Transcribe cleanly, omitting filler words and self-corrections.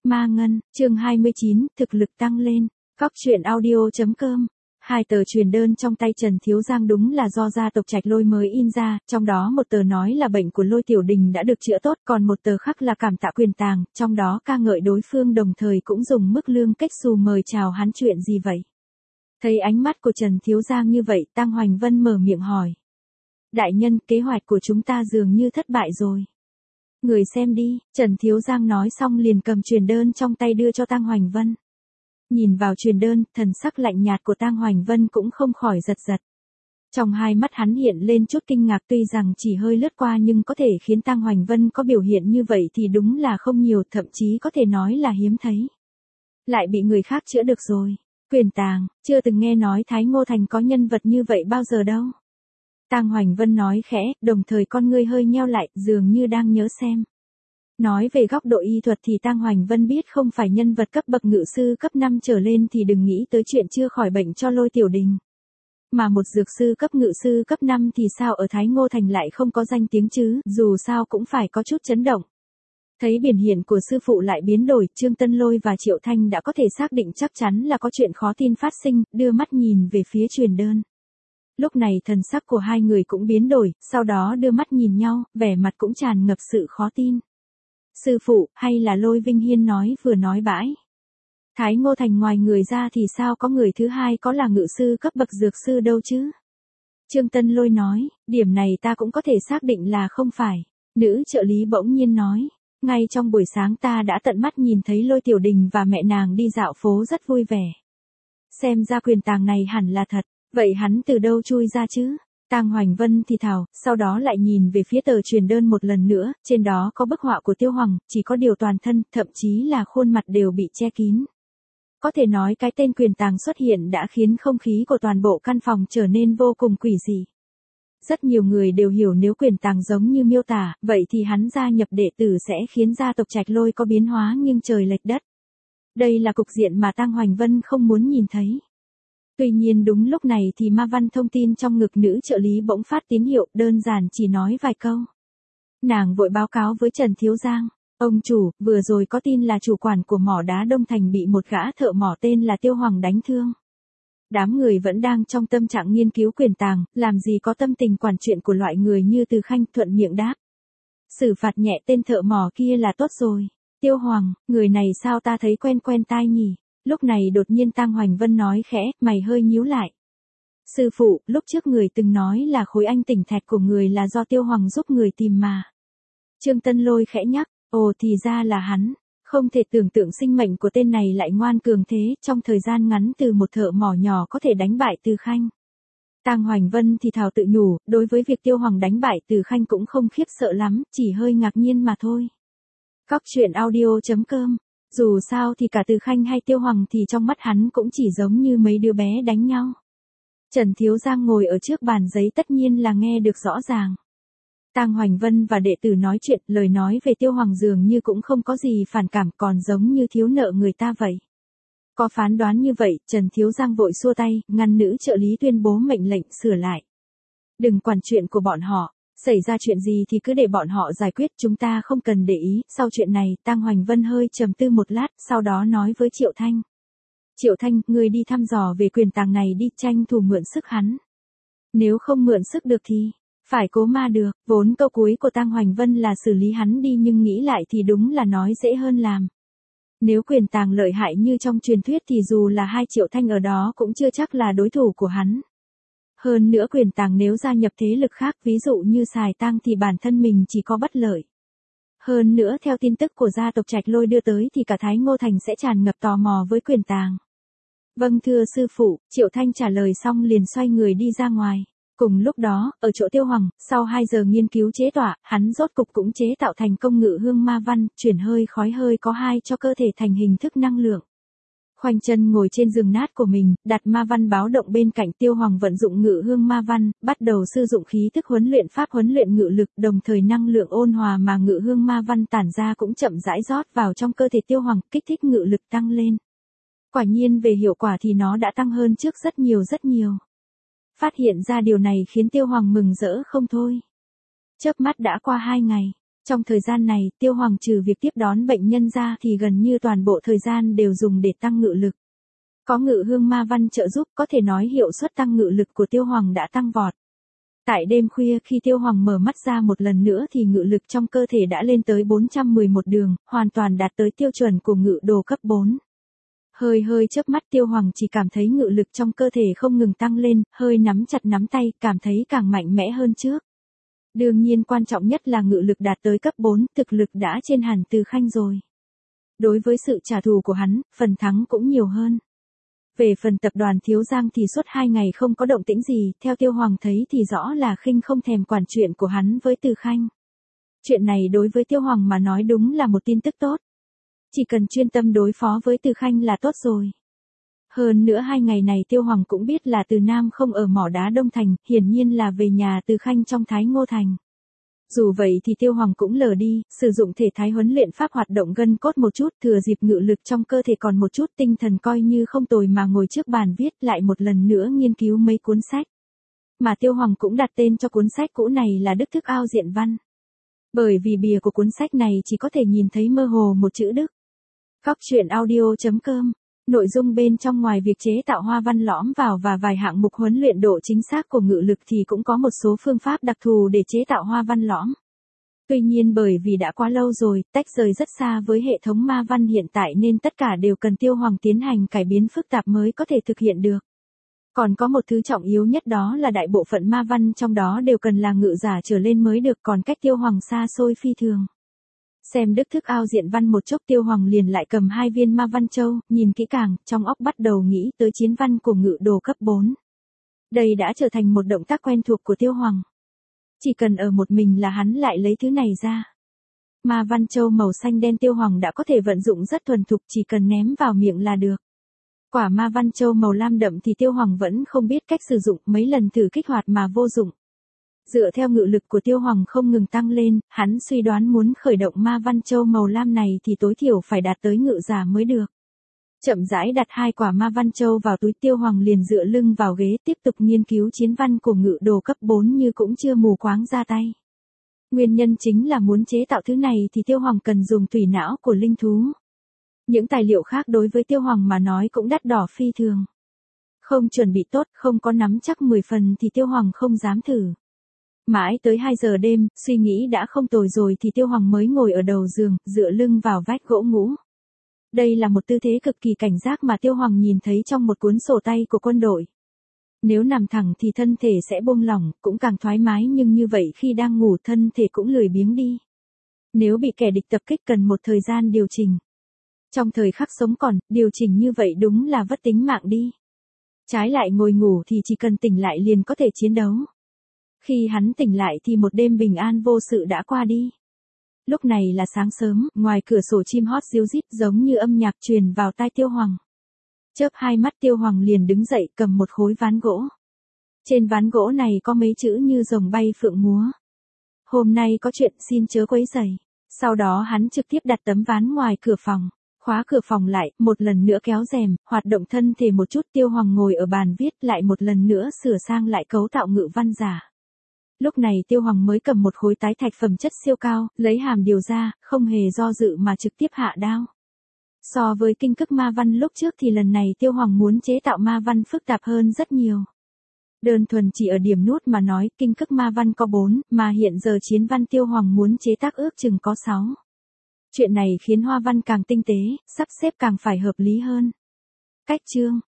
Ma Ngân, chương 29, thực lực tăng lên. Cóc truyện audio.com. Hai tờ truyền đơn trong tay Trần Thiếu Giang đúng là do gia tộc Trạch Lôi mới in ra, trong đó một tờ nói là bệnh của Lôi Tiểu Đình đã được chữa tốt, còn một tờ khác là cảm tạ Quyền Tàng, trong đó ca ngợi đối phương đồng thời cũng dùng mức lương cách xù mời chào hắn. Chuyện gì vậy? Thấy ánh mắt của Trần Thiếu Giang như vậy, Tang Hoành Vân mở miệng hỏi. Đại nhân, kế hoạch của chúng ta dường như thất bại rồi. Người xem đi, Trần Thiếu Giang nói xong liền cầm truyền đơn trong tay đưa cho Tang Hoành Vân. Nhìn vào truyền đơn, thần sắc lạnh nhạt của Tang Hoành Vân cũng không khỏi giật giật. Trong hai mắt hắn hiện lên chút kinh ngạc, tuy rằng chỉ hơi lướt qua nhưng có thể khiến Tang Hoành Vân có biểu hiện như vậy thì đúng là không nhiều, thậm chí có thể nói là hiếm thấy. Lại bị người khác chữa được rồi. Quyền Tàng, chưa từng nghe nói Thái Ngô Thành có nhân vật như vậy bao giờ đâu. Tang Hoành Vân nói khẽ, đồng thời con ngươi hơi nheo lại, dường như đang nhớ xem. Nói về góc độ y thuật thì Tang Hoành Vân biết không phải nhân vật cấp bậc ngự sư cấp 5 trở lên thì đừng nghĩ tới chuyện chưa khỏi bệnh cho Lôi Tiểu Đình. Mà một dược sư cấp ngự sư cấp 5 thì sao ở Thái Ngô Thành lại không có danh tiếng chứ, dù sao cũng phải có chút chấn động. Thấy biển hiện của sư phụ lại biến đổi, Trương Tân Lôi và Triệu Thanh đã có thể xác định chắc chắn là có chuyện khó tin phát sinh, đưa mắt nhìn về phía truyền đơn. Lúc này thần sắc của hai người cũng biến đổi, sau đó đưa mắt nhìn nhau, vẻ mặt cũng tràn ngập sự khó tin. Sư phụ, hay là Lôi Vinh Hiên nói vừa nói bãi. Thái Ngô Thành ngoài người ra thì sao có người thứ hai có là ngự sư cấp bậc dược sư đâu chứ? Trương Tân Lôi nói, điểm này ta cũng có thể xác định là không phải. Nữ trợ lý bỗng nhiên nói, ngay trong buổi sáng ta đã tận mắt nhìn thấy Lôi Tiểu Đình và mẹ nàng đi dạo phố rất vui vẻ. Xem ra Quyền Tàng này hẳn là thật, vậy hắn từ đâu chui ra chứ? Tang Hoành Vân thì thào, sau đó lại nhìn về phía tờ truyền đơn một lần nữa, trên đó có bức họa của Tiêu Hoàng, chỉ có điều toàn thân, thậm chí là khuôn mặt đều bị che kín. Có thể nói cái tên Quyền Tàng xuất hiện đã khiến không khí của toàn bộ căn phòng trở nên vô cùng quỷ dị. Rất nhiều người đều hiểu nếu Quyền Tàng giống như miêu tả, vậy thì hắn gia nhập đệ tử sẽ khiến gia tộc Trạch Lôi có biến hóa nghiêng trời lệch đất. Đây là cục diện mà Tang Hoành Vân không muốn nhìn thấy. Tuy nhiên đúng lúc này thì ma văn thông tin trong ngực nữ trợ lý bỗng phát tín hiệu, đơn giản chỉ nói vài câu. Nàng vội báo cáo với Trần Thiếu Giang, ông chủ, vừa rồi có tin là chủ quản của mỏ đá Đông Thành bị một gã thợ mỏ tên là Tiêu Hoàng đánh thương. Đám người vẫn đang trong tâm trạng nghiên cứu Quyền Tàng, làm gì có tâm tình quản chuyện của loại người như Từ Khanh, thuận miệng đáp. Xử phạt nhẹ tên thợ mỏ kia là tốt rồi. Tiêu Hoàng, người này sao ta thấy quen quen tai nhỉ? Lúc này đột nhiên Tang Hoành Vân nói khẽ, mày hơi nhíu lại. Sư phụ, lúc trước người từng nói là khối anh tỉnh thạch của người là do Tiêu Hoàng giúp người tìm mà. Trương Tân Lôi khẽ nhắc, ồ thì ra là hắn. Không thể tưởng tượng sinh mệnh của tên này lại ngoan cường thế, trong thời gian ngắn từ một thợ mỏ nhỏ có thể đánh bại Từ Khanh. Tang Hoành Vân thì thào tự nhủ, đối với việc Tiêu Hoàng đánh bại Từ Khanh cũng không khiếp sợ lắm, chỉ hơi ngạc nhiên mà thôi. Cóc truyện audio.com. Dù sao thì cả Từ Khanh hay Tiêu Hoàng thì trong mắt hắn cũng chỉ giống như mấy đứa bé đánh nhau. Trần Thiếu Giang ngồi ở trước bàn giấy tất nhiên là nghe được rõ ràng. Tang Hoành Vân và đệ tử nói chuyện, lời nói về Tiêu Hoàng dường như cũng không có gì phản cảm, còn giống như thiếu nợ người ta vậy. Có phán đoán như vậy, Trần Thiếu Giang vội xua tay, ngăn nữ trợ lý tuyên bố mệnh lệnh sửa lại. Đừng quản chuyện của bọn họ. Xảy ra chuyện gì thì cứ để bọn họ giải quyết, chúng ta không cần để ý. Sau chuyện này, Tang Hoành Vân hơi trầm tư một lát, sau đó nói với Triệu Thanh. Triệu Thanh, ngươi đi thăm dò về Quyền Tàng này đi, tranh thủ mượn sức hắn. Nếu không mượn sức được thì, phải cố ma được. Vốn câu cuối của Tang Hoành Vân là xử lý hắn đi nhưng nghĩ lại thì đúng là nói dễ hơn làm. Nếu Quyền Tàng lợi hại như trong truyền thuyết thì dù là hai Triệu Thanh ở đó cũng chưa chắc là đối thủ của hắn. Hơn nữa Quyền Tàng nếu gia nhập thế lực khác ví dụ như Sài Tang thì bản thân mình chỉ có bất lợi. Hơn nữa theo tin tức của gia tộc Trạch Lôi đưa tới thì cả Thái Ngô Thành sẽ tràn ngập tò mò với Quyền Tàng. Vâng thưa sư phụ, Triệu Thanh trả lời xong liền xoay người đi ra ngoài. Cùng lúc đó, ở chỗ Tiêu Hoàng, sau 2 giờ nghiên cứu chế tọa, hắn rốt cục cũng chế tạo thành công ngự hương ma văn, chuyển hơi khói hơi có hai cho cơ thể thành hình thức năng lượng. Khoanh chân ngồi trên giường nát của mình, đặt ma văn báo động bên cạnh. Tiêu Hoàng vận dụng ngự hương ma văn, bắt đầu sử dụng khí thức huấn luyện pháp huấn luyện ngự lực, đồng thời năng lượng ôn hòa mà ngự hương ma văn tản ra cũng chậm rãi rót vào trong cơ thể Tiêu Hoàng, kích thích ngự lực tăng lên. Quả nhiên về hiệu quả thì nó đã tăng hơn trước rất nhiều rất nhiều. Phát hiện ra điều này khiến Tiêu Hoàng mừng rỡ không thôi. Chớp mắt đã qua 2 ngày. Trong thời gian này, Tiêu Hoàng trừ việc tiếp đón bệnh nhân ra thì gần như toàn bộ thời gian đều dùng để tăng ngự lực. Có ngự hương ma văn trợ giúp, có thể nói hiệu suất tăng ngự lực của Tiêu Hoàng đã tăng vọt. Tại đêm khuya khi Tiêu Hoàng mở mắt ra một lần nữa thì ngự lực trong cơ thể đã lên tới 411 đường, hoàn toàn đạt tới tiêu chuẩn của ngự đồ cấp 4. Hơi chớp mắt Tiêu Hoàng chỉ cảm thấy ngự lực trong cơ thể không ngừng tăng lên, hơi nắm chặt nắm tay, cảm thấy càng mạnh mẽ hơn trước. Đương nhiên quan trọng nhất là ngự lực đạt tới cấp 4, thực lực đã trên hẳn Từ Khanh rồi. Đối với sự trả thù của hắn, phần thắng cũng nhiều hơn. Về phần tập đoàn Thiếu Giang thì suốt 2 ngày không có động tĩnh gì, theo Tiêu Hoàng thấy thì rõ là Khinh không thèm quản chuyện của hắn với Từ Khanh. Chuyện này đối với Tiêu Hoàng mà nói đúng là một tin tức tốt. Chỉ cần chuyên tâm đối phó với Từ Khanh là tốt rồi. Hơn nữa 2 ngày này Tiêu Hoàng cũng biết là Từ Nam không ở mỏ đá Đông Thành, hiển nhiên là về nhà Từ Khanh trong Thái Ngô Thành. Dù vậy thì Tiêu Hoàng cũng lờ đi, sử dụng thể thái huấn luyện pháp hoạt động gân cốt một chút, thừa dịp ngự lực trong cơ thể còn một chút tinh thần coi như không tồi mà ngồi trước bàn viết lại một lần nữa nghiên cứu mấy cuốn sách. Mà Tiêu Hoàng cũng đặt tên cho cuốn sách cũ này là Đức Thức Ao Diện Văn. Bởi vì bìa của cuốn sách này chỉ có thể nhìn thấy mơ hồ một chữ Đức. Góc truyện audio.com. Nội dung bên trong ngoài việc chế tạo hoa văn lõm vào và vài hạng mục huấn luyện độ chính xác của ngự lực thì cũng có một số phương pháp đặc thù để chế tạo hoa văn lõm. Tuy nhiên bởi vì đã quá lâu rồi, tách rời rất xa với hệ thống ma văn hiện tại nên tất cả đều cần Tiêu Hoàng tiến hành cải biến phức tạp mới có thể thực hiện được. Còn có một thứ trọng yếu nhất đó là đại bộ phận ma văn trong đó đều cần là ngự giả trở lên mới được, còn cách Tiêu Hoàng xa xôi phi thường. Xem Đức Thức Ao Diện Văn một chốc Tiêu Hoàng liền lại cầm 2 viên ma văn châu, nhìn kỹ càng, trong óc bắt đầu nghĩ tới chiến văn của ngự đồ cấp 4. Đây đã trở thành một động tác quen thuộc của Tiêu Hoàng. Chỉ cần ở một mình là hắn lại lấy thứ này ra. Ma văn châu màu xanh đen Tiêu Hoàng đã có thể vận dụng rất thuần thục, chỉ cần ném vào miệng là được. Quả ma văn châu màu lam đậm thì Tiêu Hoàng vẫn không biết cách sử dụng, mấy lần thử kích hoạt mà vô dụng. Dựa theo ngự lực của Tiêu Hoàng không ngừng tăng lên, hắn suy đoán muốn khởi động ma văn châu màu lam này thì tối thiểu phải đạt tới ngự giả mới được. Chậm rãi đặt 2 quả ma văn châu vào túi, Tiêu Hoàng liền dựa lưng vào ghế tiếp tục nghiên cứu chiến văn của ngự đồ cấp 4 như cũng chưa mù quáng ra tay. Nguyên nhân chính là muốn chế tạo thứ này thì Tiêu Hoàng cần dùng tùy não của linh thú. Những tài liệu khác đối với Tiêu Hoàng mà nói cũng đắt đỏ phi thường. Không chuẩn bị tốt, không có nắm chắc 10 phần thì Tiêu Hoàng không dám thử. Mãi tới 2 giờ đêm, suy nghĩ đã không tồi rồi thì Tiêu Hoàng mới ngồi ở đầu giường, dựa lưng vào vách gỗ ngủ. Đây là một tư thế cực kỳ cảnh giác mà Tiêu Hoàng nhìn thấy trong một cuốn sổ tay của quân đội. Nếu nằm thẳng thì thân thể sẽ buông lỏng, cũng càng thoải mái, nhưng như vậy khi đang ngủ thân thể cũng lười biếng đi. Nếu bị kẻ địch tập kích cần một thời gian điều chỉnh. Trong thời khắc sống còn, điều chỉnh như vậy đúng là vất tính mạng đi. Trái lại ngồi ngủ thì chỉ cần tỉnh lại liền có thể chiến đấu. Khi hắn tỉnh lại thì một đêm bình an vô sự đã qua đi. Lúc này là sáng sớm, ngoài cửa sổ chim hót ríu rít giống như âm nhạc truyền vào tai Tiêu Hoàng. Chớp 2 mắt Tiêu Hoàng liền đứng dậy cầm một khối ván gỗ. Trên ván gỗ này có mấy chữ như rồng bay phượng múa. Hôm nay có chuyện xin chớ quấy rầy. Sau đó hắn trực tiếp đặt tấm ván ngoài cửa phòng. Khóa cửa phòng lại, một lần nữa kéo rèm, hoạt động thân thể một chút. Tiêu Hoàng ngồi ở bàn viết lại một lần nữa sửa sang lại cấu tạo ngự văn giả. Lúc này Tiêu Hoàng mới cầm một khối tái thạch phẩm chất siêu cao, lấy hàm điều ra, không hề do dự mà trực tiếp hạ đao. So với kinh cức ma văn lúc trước thì lần này Tiêu Hoàng muốn chế tạo ma văn phức tạp hơn rất nhiều. Đơn thuần chỉ ở điểm nút mà nói, kinh cức ma văn có 4, mà hiện giờ chiến văn Tiêu Hoàng muốn chế tác ước chừng có 6. Chuyện này khiến hoa văn càng tinh tế, sắp xếp càng phải hợp lý hơn. Cách chương